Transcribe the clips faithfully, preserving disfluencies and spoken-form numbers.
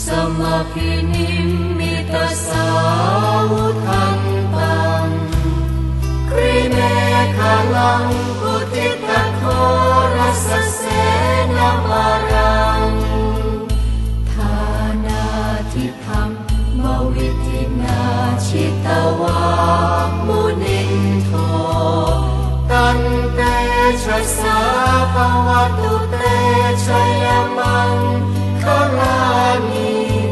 มาพินิมมิตสาวุธันตังกริเมฆลังพุทธิตโครัสเสนามารังทานาทิธรรมมวิธินาชิตวามุนินโทตันเตชะสาภวตุเตชะยมังคลานิ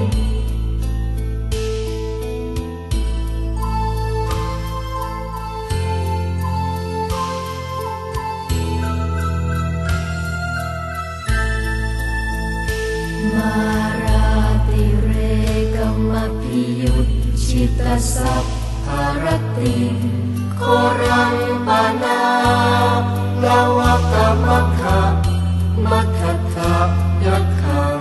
มาราติเรกมพิยุตชิตสัพพารติโครังปนาลาวกมัคคะมัคคะยักขัง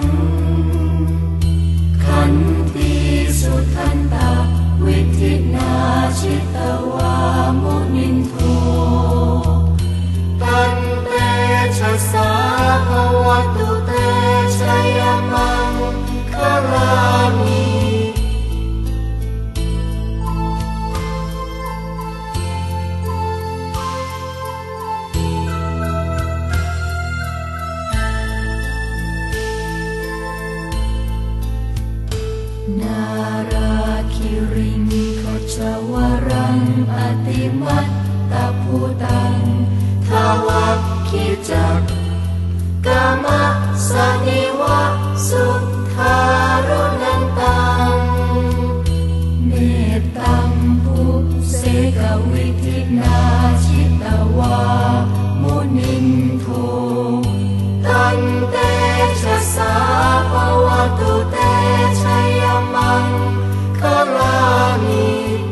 ขันติสุทันตาวิธินาชิตวามุนินโทตันเตชะสาภวตุเตชะยมังคลานินาราคิริงขจวรังอติมัตตภูตังทวัคคิจักกามะสนิวะสุทารุนันตังเมตตังภูเสกวิธินาชิตวามุนินโทตันเตชะสาภวตุเตชะยมังคลานิ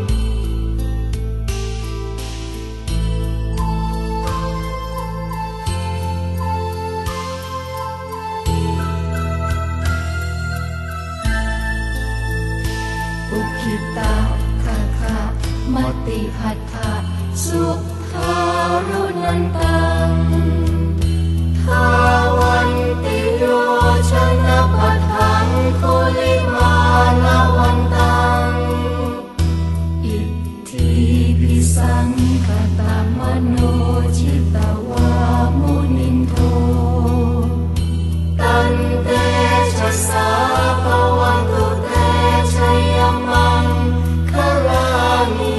อุคิตาคาคามติหัตถะสุทารุนันตังทาวันติโยชนะปัฏฐังโคลิมาลาวันตังอิทธิภิสังคตามโนจิตวามุนินโทตันเตชะสาภวตุเตชะยมังคลานิ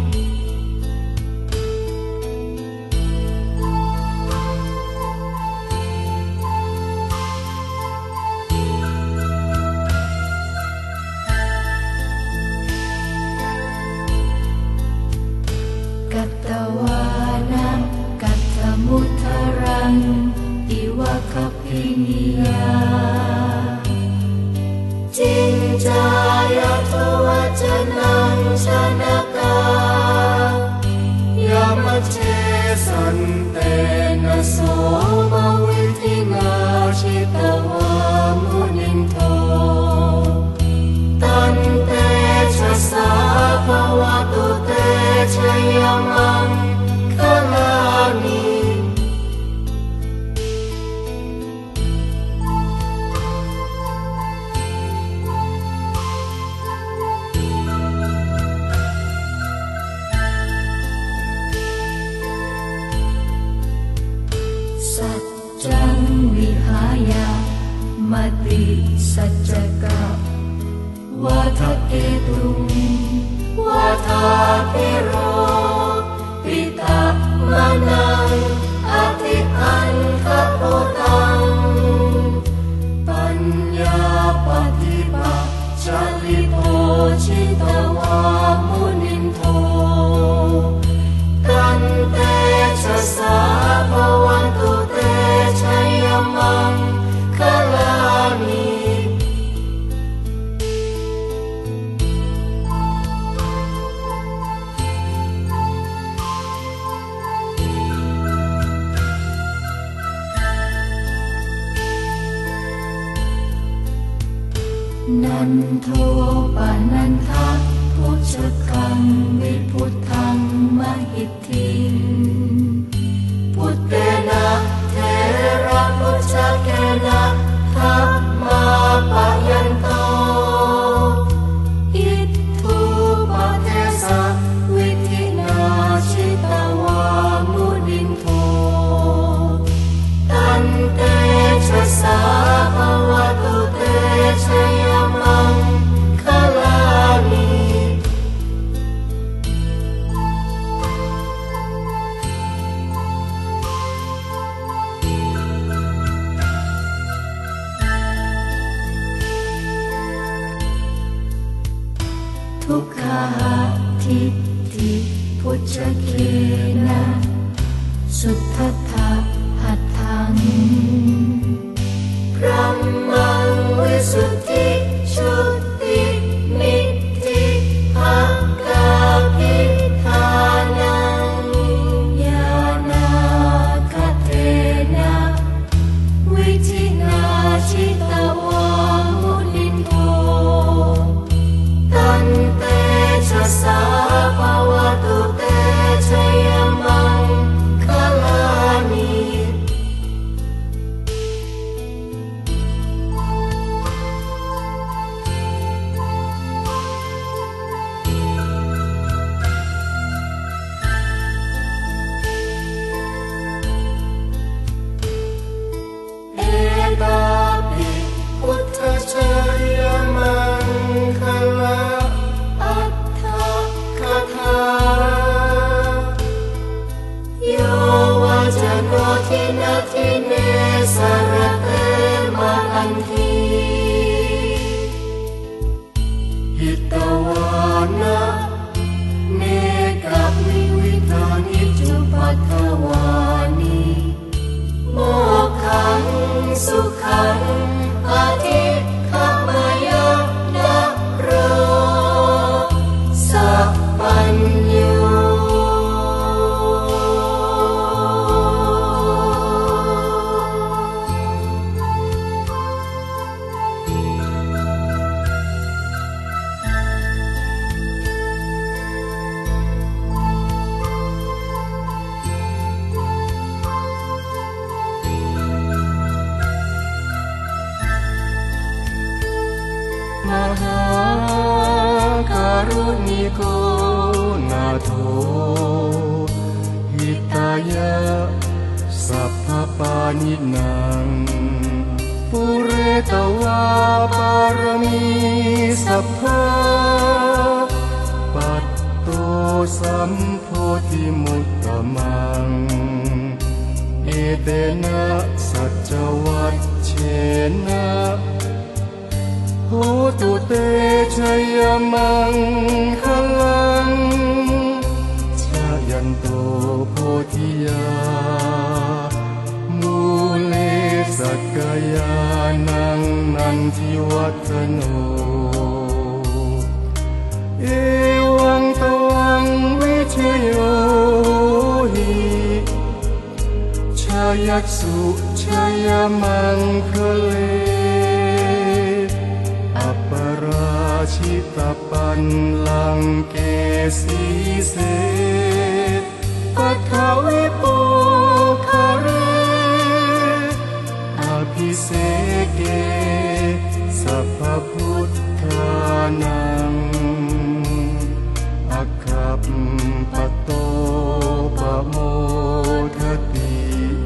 กัตตวานังกัตถมุทธรังอิวะคพินิยาจินจายทวัจนังชนะกายามเชสันเตนะโสมวิธินาชิตวามุนินโทตันเตชะสาภวตุเตชะยมังคลานิสัจจังวิหายามติสัจจกะวาทะเกตุงวาทาพิโรปิตามนังอธิอันคโพตังปัญญาปฏิปัจจลิโภชิตวามุนินโทตันเตชะสาภวตุเตชะยมังคลานินันโทปานันทะพุชกังวิพุทธังมหิทธิพุทเตนะเทระพุชเกนะธัมมาปะยันโตหทิฏฐิพุทธเคนะสุทธัตถะหัตถังพรัมมังวิสุทธิชุติมิทธิภกาภิธานังญาณคเทนะวิธินาชิตวามุนิโภตันเตชะสาภวตุเตชยมังคลานิเอตาปิพุทธชยมังคลาอัตถคถาโยวาจโนทินาทิเนสรเตมหันทีหิตวานะเนกวิวิธานิจุปัฏฐวานิโมกขังสุขังอธิขมายนะโรสัพปัญโยมหาการุณิโกนาโถหิตายะสัพพปานินังปุเรตวาปารมีสัพพะปัตโตสัมโพธิมุตตมังเอเตนะสัจวัชเชนะโหตุเตชยมังคลังชายันโตโพธิยามูเลสักกายานังนันทิวัฒโนเอวังตวังวิชโยหิชายัสสุชยมังคเลปราชิตปันลังเกสีเสปัทวิปุคาเรอภิเสเกสัพพพุทธานังอัคคัปปโตปโมทติ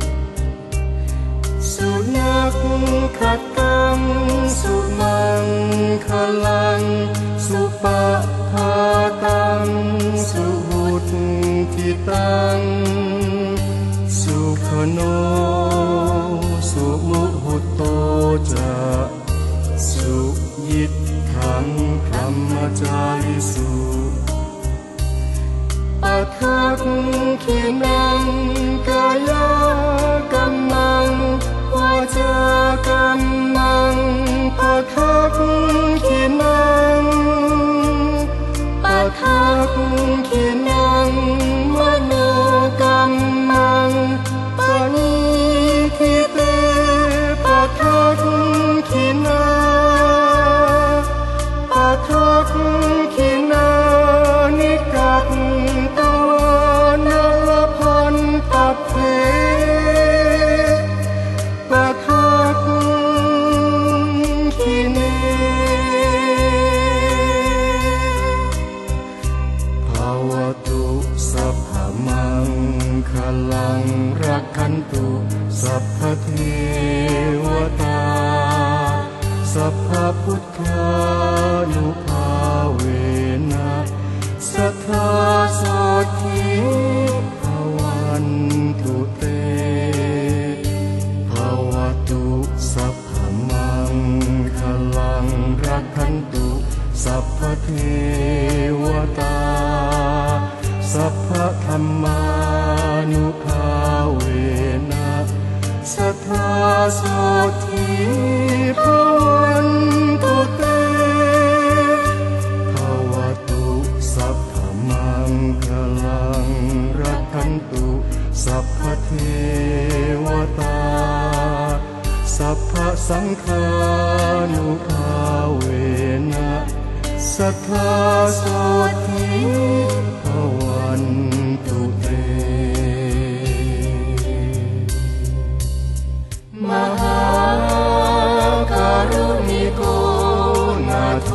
สุนักขัตตังสุมังคลังสุปะภาตังสุหุตทิตังสุขโนสุมุหุตโตจะสุยิตถังพรหมจาริสุปัทถักขินังกายกัมมังวาจากัมมังปัทถักขินังปัทถักขินังมโนกัมมังปณิทิเตปัทถักขินาปัทถักขินานิกัตตวานาพันตัพเพปัทถักขิเนภาวตุสัพพมังคลังรักขันตุสัพพเทวตาสัพพพุทธานุภาเวนะสัทธาโสทิภวันตุเตภาวตุสัพพมังคลังรักขันตุสัพพเทวรรมานุภาเวนะสัทธาโสทิภวันตุเตภวตุสัพพมังคลังรักขันตุสัพพเทวตาสัพพสังฆานุภาเวนะสัทธาโสทิภวันตุเตมหาการุณิโกนาโถ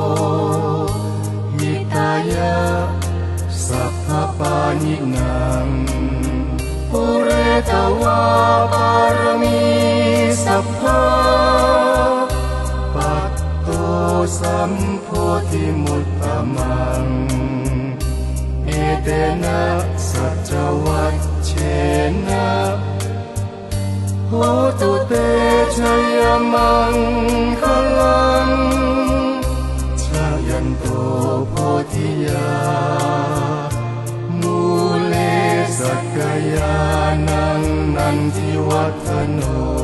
หิตายะสัพพปานินังปุเรตวาปารมีสัพพะปัตโตสัมโพธิมุตตมังเอเตนะสัจวัชเชนะโหตุเตชยมังคลังชายันโตโพธิยามูเลสักกายานังนันทิวัฒโน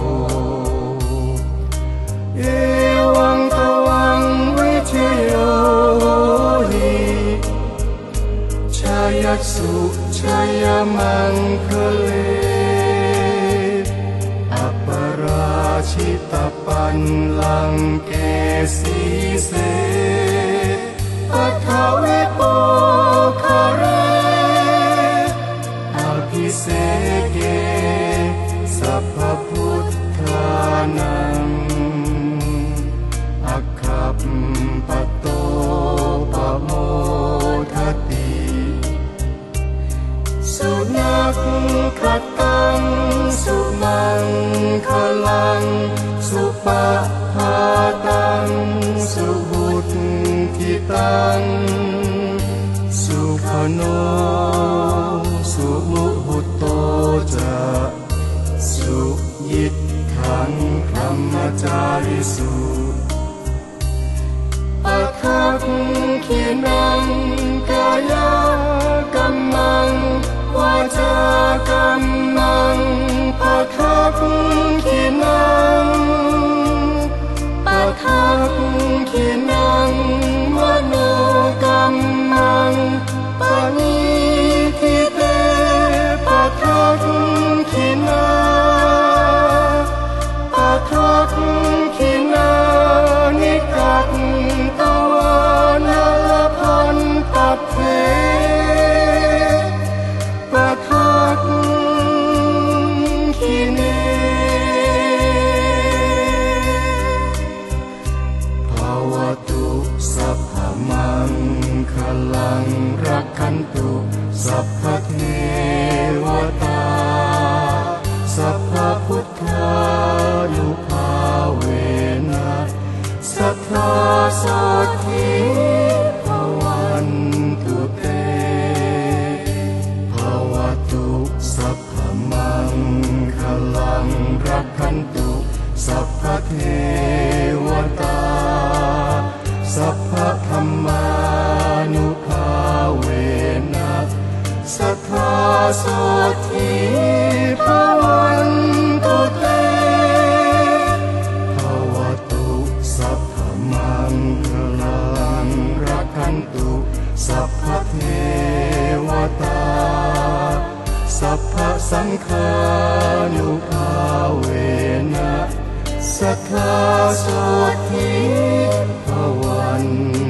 เอวังตวังวิเชโยหิชายัสสุชยมังคเลอัปปราชิตปันลังเกสีเสปัทเวโปคาเรอภิเสเกสัพพพุทธานังอัคคัปปโตปโมทติสุนัขขตังสุมังคลังสุปะหาตังสุหุทิตังสุขโนสุมุหุโตจะสุยิตขังพรหมจาริสุปะทักขินังกายกัมมังวาจากัมมังปะทักขินังปะทักขินังมโนกัมมังปะนิทิเตปะทักขินาปะทักขินานิกัตตวานาลพันตัพเพปะทักขิเนภวตุสัพพมังคลังรักขันตุสัพพเทวตาสัพพพุทธานุภาเวนะสัทธาโสทิภวันตุเตภวตุสัพพมังคลังรักขันตุสัพพเทวตาสัพพธัมมานุภาเวนะสัทธาโสทิภวันตุเตภวตุสัพพมังคลังรักขันตุสัพพเทวตาสัพพสังฆานุภาเวนะสัทธาโสทิภวัน